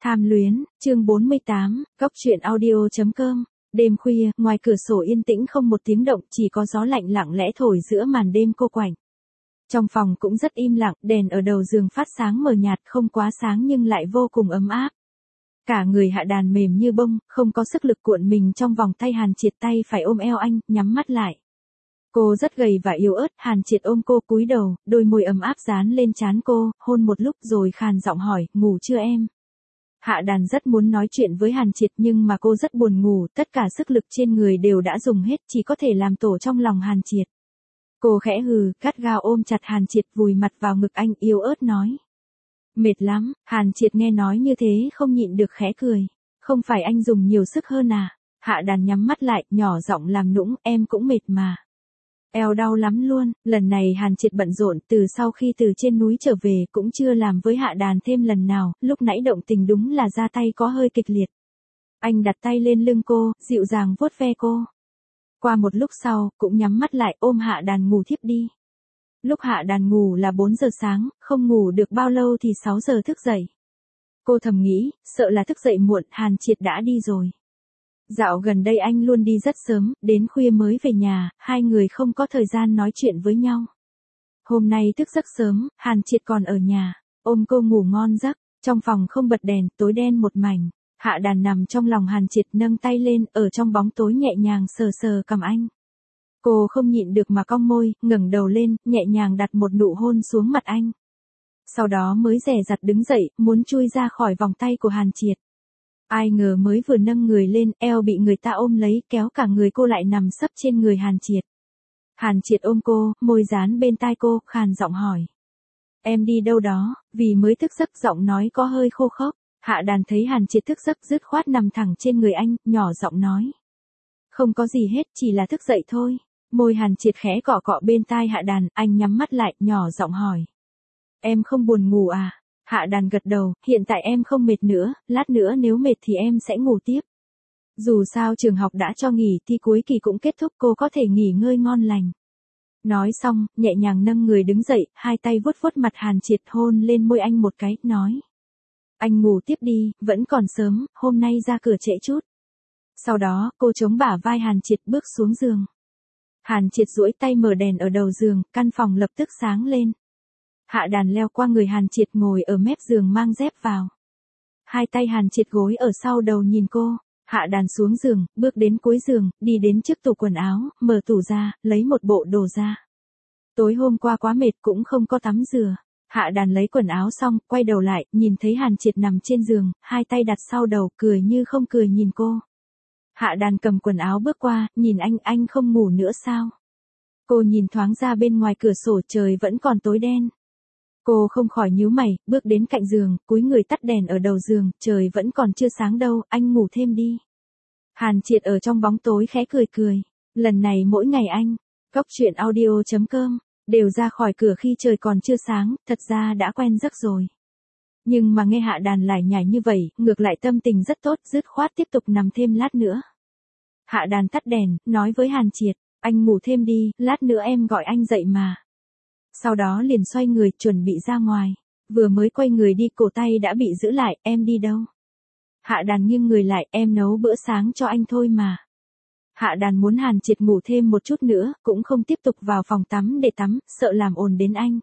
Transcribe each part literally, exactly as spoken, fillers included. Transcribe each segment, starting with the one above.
Tham luyến, chương bốn mươi tám, góc truyện audio.com. Đêm khuya, ngoài cửa sổ yên tĩnh không một tiếng động, chỉ có gió lạnh lặng lẽ thổi giữa màn đêm cô quạnh. Trong phòng cũng rất im lặng, đèn ở đầu giường phát sáng mờ nhạt, không quá sáng nhưng lại vô cùng ấm áp. Cả người Hạ Đàn mềm như bông, không có sức lực cuộn mình trong vòng tay Hàn Triệt, tay phải ôm eo anh, nhắm mắt lại. Cô rất gầy và yếu ớt, Hàn Triệt ôm cô cúi đầu, đôi môi ấm áp dán lên trán cô, hôn một lúc rồi khàn giọng hỏi, ngủ chưa em? Hạ Đàn rất muốn nói chuyện với Hàn Triệt nhưng mà cô rất buồn ngủ, tất cả sức lực trên người đều đã dùng hết, chỉ có thể làm tổ trong lòng Hàn Triệt. Cô khẽ hừ, gắt gao ôm chặt Hàn Triệt, vùi mặt vào ngực anh, yếu ớt nói. Mệt lắm, Hàn Triệt nghe nói như thế không nhịn được khẽ cười. Không phải anh dùng nhiều sức hơn à? Hạ Đàn nhắm mắt lại, nhỏ giọng làm nũng, em cũng mệt mà. Eo đau lắm luôn, lần này Hàn Triệt bận rộn, từ sau khi từ trên núi trở về cũng chưa làm với Hạ Đàn thêm lần nào, lúc nãy động tình đúng là ra tay có hơi kịch liệt. Anh đặt tay lên lưng cô, dịu dàng vuốt ve cô. Qua một lúc sau, cũng nhắm mắt lại ôm Hạ Đàn ngủ thiếp đi. Lúc Hạ Đàn ngủ là bốn giờ sáng, không ngủ được bao lâu thì sáu giờ thức dậy. Cô thầm nghĩ, sợ là thức dậy muộn, Hàn Triệt đã đi rồi. Dạo gần đây anh luôn đi rất sớm, đến khuya mới về nhà, hai người không có thời gian nói chuyện với nhau. Hôm nay thức rất sớm, Hàn Triệt còn ở nhà, ôm cô ngủ ngon giấc, trong phòng không bật đèn, tối đen một mảnh. Hạ Đàn nằm trong lòng Hàn Triệt, nâng tay lên, ở trong bóng tối nhẹ nhàng sờ sờ cằm anh. Cô không nhịn được mà cong môi, ngẩng đầu lên, nhẹ nhàng đặt một nụ hôn xuống mặt anh. Sau đó mới dè dặt đứng dậy, muốn chui ra khỏi vòng tay của Hàn Triệt. Ai ngờ mới vừa nâng người lên, eo bị người ta ôm lấy, kéo cả người cô lại nằm sấp trên người Hàn Triệt. Hàn Triệt ôm cô, môi dán bên tai cô, khàn giọng hỏi. Em đi đâu đó? Vì mới thức giấc, giọng nói có hơi khô khốc. Hạ Đàn thấy Hàn Triệt thức giấc dứt khoát nằm thẳng trên người anh, nhỏ giọng nói. Không có gì hết, chỉ là thức dậy thôi. Môi Hàn Triệt khẽ cọ cọ bên tai Hạ Đàn, anh nhắm mắt lại, nhỏ giọng hỏi. Em không buồn ngủ à? Hạ Đàn gật đầu, hiện tại em không mệt nữa, lát nữa nếu mệt thì em sẽ ngủ tiếp. Dù sao trường học đã cho nghỉ, thi cuối kỳ cũng kết thúc, cô có thể nghỉ ngơi ngon lành. Nói xong, nhẹ nhàng nâng người đứng dậy, hai tay vuốt vuốt mặt Hàn Triệt, hôn lên môi anh một cái, nói. Anh ngủ tiếp đi, vẫn còn sớm, hôm nay ra cửa trễ chút. Sau đó, cô chống bả vai Hàn Triệt bước xuống giường. Hàn Triệt duỗi tay mở đèn ở đầu giường, căn phòng lập tức sáng lên. Hạ Đàn leo qua người Hàn Triệt, ngồi ở mép giường mang dép vào. Hai tay Hàn Triệt gối ở sau đầu nhìn cô. Hạ Đàn xuống giường, bước đến cuối giường, đi đến trước tủ quần áo, mở tủ ra, lấy một bộ đồ ra. Tối hôm qua quá mệt cũng không có tắm rửa. Hạ Đàn lấy quần áo xong, quay đầu lại, nhìn thấy Hàn Triệt nằm trên giường, hai tay đặt sau đầu, cười như không cười nhìn cô. Hạ Đàn cầm quần áo bước qua, nhìn anh, anh không ngủ nữa sao? Cô nhìn thoáng ra bên ngoài cửa sổ, trời vẫn còn tối đen. Cô không khỏi nhíu mày, bước đến cạnh giường, cúi người tắt đèn ở đầu giường, trời vẫn còn chưa sáng đâu, anh ngủ thêm đi. Hàn Triệt ở trong bóng tối khẽ cười cười. Lần này mỗi ngày anh, góc truyện audio.com, đều ra khỏi cửa khi trời còn chưa sáng, thật ra đã quen giấc rồi. Nhưng mà nghe Hạ Đàn lải nhải như vậy, ngược lại tâm tình rất tốt, dứt khoát tiếp tục nằm thêm lát nữa. Hạ Đàn tắt đèn, nói với Hàn Triệt, anh ngủ thêm đi, lát nữa em gọi anh dậy mà. Sau đó liền xoay người, chuẩn bị ra ngoài. Vừa mới quay người đi, cổ tay đã bị giữ lại, em đi đâu? Hạ Đàn nghiêng người lại, em nấu bữa sáng cho anh thôi mà. Hạ Đàn muốn Hàn Triệt ngủ thêm một chút nữa, cũng không tiếp tục vào phòng tắm để tắm, sợ làm ồn đến anh.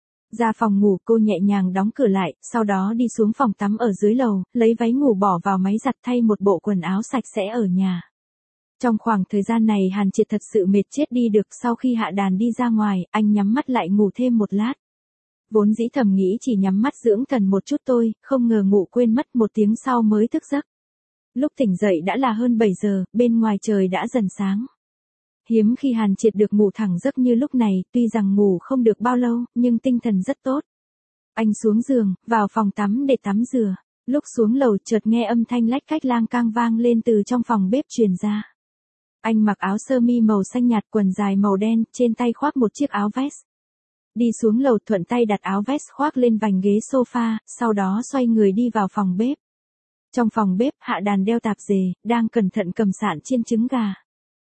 Ra phòng ngủ, cô nhẹ nhàng đóng cửa lại, sau đó đi xuống phòng tắm ở dưới lầu, lấy váy ngủ bỏ vào máy giặt, thay một bộ quần áo sạch sẽ ở nhà. Trong khoảng thời gian này Hàn Triệt thật sự mệt chết đi được, sau khi Hạ Đàn đi ra ngoài, anh nhắm mắt lại ngủ thêm một lát. Vốn dĩ thầm nghĩ chỉ nhắm mắt dưỡng thần một chút thôi, không ngờ ngủ quên mất, một tiếng sau mới thức giấc. Lúc tỉnh dậy đã là hơn bảy giờ, bên ngoài trời đã dần sáng. Hiếm khi Hàn Triệt được ngủ thẳng giấc như lúc này, tuy rằng ngủ không được bao lâu, nhưng tinh thần rất tốt. Anh xuống giường, vào phòng tắm để tắm rửa. Lúc xuống lầu chợt nghe âm thanh lách cách lang cang vang lên từ trong phòng bếp truyền ra. Anh mặc áo sơ mi màu xanh nhạt, quần dài màu đen, trên tay khoác một chiếc áo vest. Đi xuống lầu thuận tay đặt áo vest khoác lên vành ghế sofa, sau đó xoay người đi vào phòng bếp. Trong phòng bếp, Hạ Đàn đeo tạp dề, đang cẩn thận cầm sạn chiên trứng gà.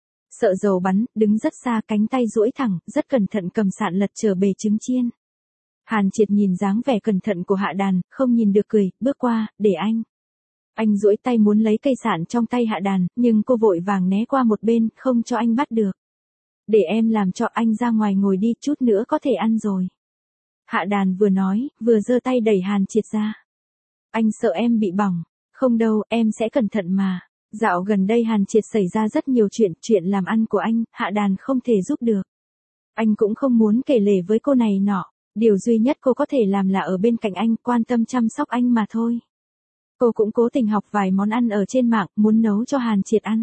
Sợ dầu bắn, đứng rất xa, cánh tay duỗi thẳng, rất cẩn thận cầm sạn lật trở bề trứng chiên. Hàn Triệt nhìn dáng vẻ cẩn thận của Hạ Đàn, không nhìn được cười, bước qua, để anh. Anh duỗi tay muốn lấy cây sạn trong tay Hạ Đàn, nhưng cô vội vàng né qua một bên, không cho anh bắt được. Để em làm cho, anh ra ngoài ngồi đi, chút nữa có thể ăn rồi. Hạ Đàn vừa nói, vừa giơ tay đẩy Hàn Triệt ra. Anh sợ em bị bỏng. Không đâu, em sẽ cẩn thận mà. Dạo gần đây Hàn Triệt xảy ra rất nhiều chuyện, chuyện làm ăn của anh, Hạ Đàn không thể giúp được. Anh cũng không muốn kể lể với cô này nọ. Điều duy nhất cô có thể làm là ở bên cạnh anh, quan tâm chăm sóc anh mà thôi. Cô cũng cố tình học vài món ăn ở trên mạng, muốn nấu cho Hàn Triệt ăn.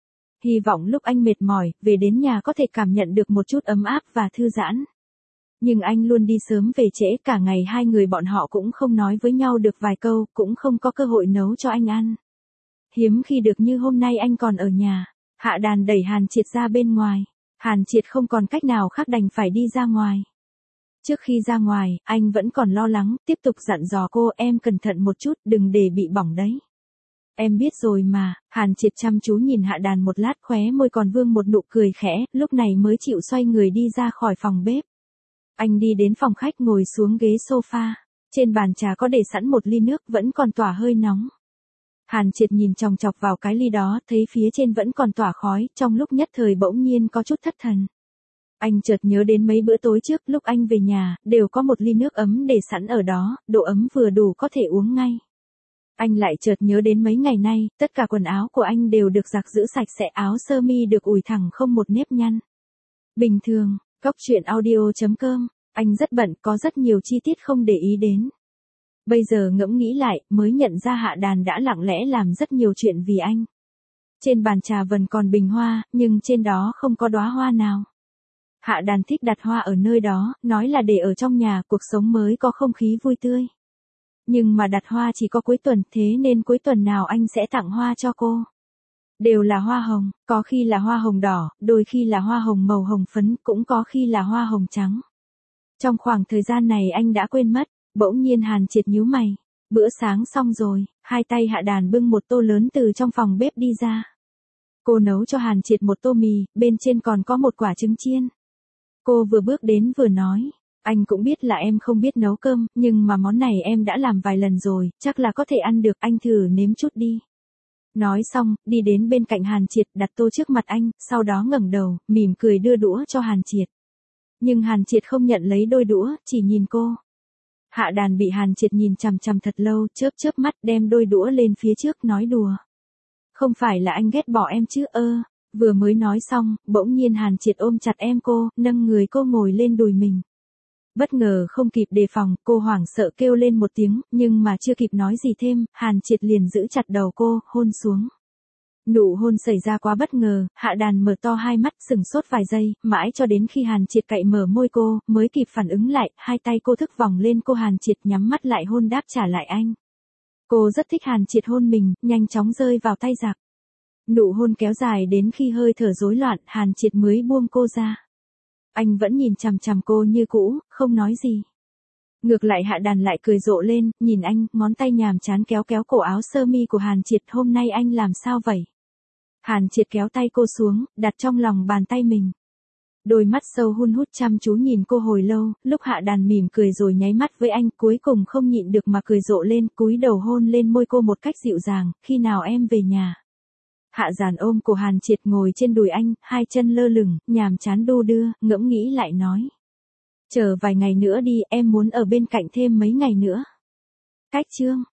Hy vọng lúc anh mệt mỏi, về đến nhà có thể cảm nhận được một chút ấm áp và thư giãn. Nhưng anh luôn đi sớm về trễ, cả ngày hai người bọn họ cũng không nói với nhau được vài câu, cũng không có cơ hội nấu cho anh ăn. Hiếm khi được như hôm nay anh còn ở nhà. Hạ Đàn đẩy Hàn Triệt ra bên ngoài. Hàn Triệt không còn cách nào khác đành phải đi ra ngoài. Trước khi ra ngoài, anh vẫn còn lo lắng, tiếp tục dặn dò cô, em cẩn thận một chút, đừng để bị bỏng đấy. Em biết rồi mà. Hàn Triệt chăm chú nhìn Hạ Đàn một lát, khóe môi còn vương một nụ cười khẽ, lúc này mới chịu xoay người đi ra khỏi phòng bếp. Anh đi đến phòng khách ngồi xuống ghế sofa. Trên bàn trà có để sẵn một ly nước vẫn còn tỏa hơi nóng. Hàn Triệt nhìn chòng chọc vào cái ly đó, thấy phía trên vẫn còn tỏa khói, trong lúc nhất thời bỗng nhiên có chút thất thần. Anh chợt nhớ đến mấy bữa tối trước, lúc anh về nhà, đều có một ly nước ấm để sẵn ở đó, độ ấm vừa đủ có thể uống ngay. Anh lại chợt nhớ đến mấy ngày nay, tất cả quần áo của anh đều được giặt giữ sạch sẽ, áo sơ mi được ủi thẳng không một nếp nhăn. Bình thường, Cóc Truyện Audio chấm com, anh rất bận, có rất nhiều chi tiết không để ý đến. Bây giờ ngẫm nghĩ lại, mới nhận ra Hạ Đàn đã lặng lẽ làm rất nhiều chuyện vì anh. Trên bàn trà vẫn còn bình hoa, nhưng trên đó không có đóa hoa nào. Hạ Đàn thích đặt hoa ở nơi đó, nói là để ở trong nhà, cuộc sống mới có không khí vui tươi. Nhưng mà đặt hoa chỉ có cuối tuần, thế nên cuối tuần nào anh sẽ tặng hoa cho cô. Đều là hoa hồng, có khi là hoa hồng đỏ, đôi khi là hoa hồng màu hồng phấn, cũng có khi là hoa hồng trắng. Trong khoảng thời gian này anh đã quên mất. Bỗng nhiên Hàn Triệt nhíu mày. Bữa sáng xong rồi, hai tay Hạ Đàn bưng một tô lớn từ trong phòng bếp đi ra. Cô nấu cho Hàn Triệt một tô mì, bên trên còn có một quả trứng chiên. Cô vừa bước đến vừa nói, anh cũng biết là em không biết nấu cơm, nhưng mà món này em đã làm vài lần rồi, chắc là có thể ăn được, anh thử nếm chút đi. Nói xong, đi đến bên cạnh Hàn Triệt, đặt tô trước mặt anh, sau đó ngẩng đầu, mỉm cười đưa đũa cho Hàn Triệt. Nhưng Hàn Triệt không nhận lấy đôi đũa, chỉ nhìn cô. Hạ Đàn bị Hàn Triệt nhìn chằm chằm thật lâu, chớp chớp mắt, đem đôi đũa lên phía trước, nói đùa. Không phải là anh ghét bỏ em chứ ơ. Vừa mới nói xong, bỗng nhiên Hàn Triệt ôm chặt em cô, nâng người cô ngồi lên đùi mình. Bất ngờ không kịp đề phòng, cô hoảng sợ kêu lên một tiếng, nhưng mà chưa kịp nói gì thêm, Hàn Triệt liền giữ chặt đầu cô, hôn xuống. Nụ hôn xảy ra quá bất ngờ, Hạ Đàn mở to hai mắt, sửng sốt vài giây, mãi cho đến khi Hàn Triệt cậy mở môi cô, mới kịp phản ứng lại, hai tay cô thức vòng lên cô Hàn Triệt, nhắm mắt lại hôn đáp trả lại anh. Cô rất thích Hàn Triệt hôn mình, nhanh chóng rơi vào tay giặc. Nụ hôn kéo dài đến khi hơi thở rối loạn, Hàn Triệt mới buông cô ra. Anh vẫn nhìn chằm chằm cô như cũ, không nói gì. Ngược lại Hạ Đàn lại cười rộ lên, nhìn anh, ngón tay nhàm chán kéo kéo cổ áo sơ mi của Hàn Triệt, hôm nay anh làm sao vậy? Hàn Triệt kéo tay cô xuống, đặt trong lòng bàn tay mình. Đôi mắt sâu hun hút chăm chú nhìn cô hồi lâu, lúc Hạ Đàn mỉm cười rồi nháy mắt với anh, cuối cùng không nhịn được mà cười rộ lên, cúi đầu hôn lên môi cô một cách dịu dàng, khi nào em về nhà? Hạ Giản ôm cổ Hàn Triệt ngồi trên đùi anh, hai chân lơ lửng, nhàm chán đu đưa, ngẫm nghĩ lại nói. Chờ vài ngày nữa đi, em muốn ở bên cạnh thêm mấy ngày nữa. Cách chương.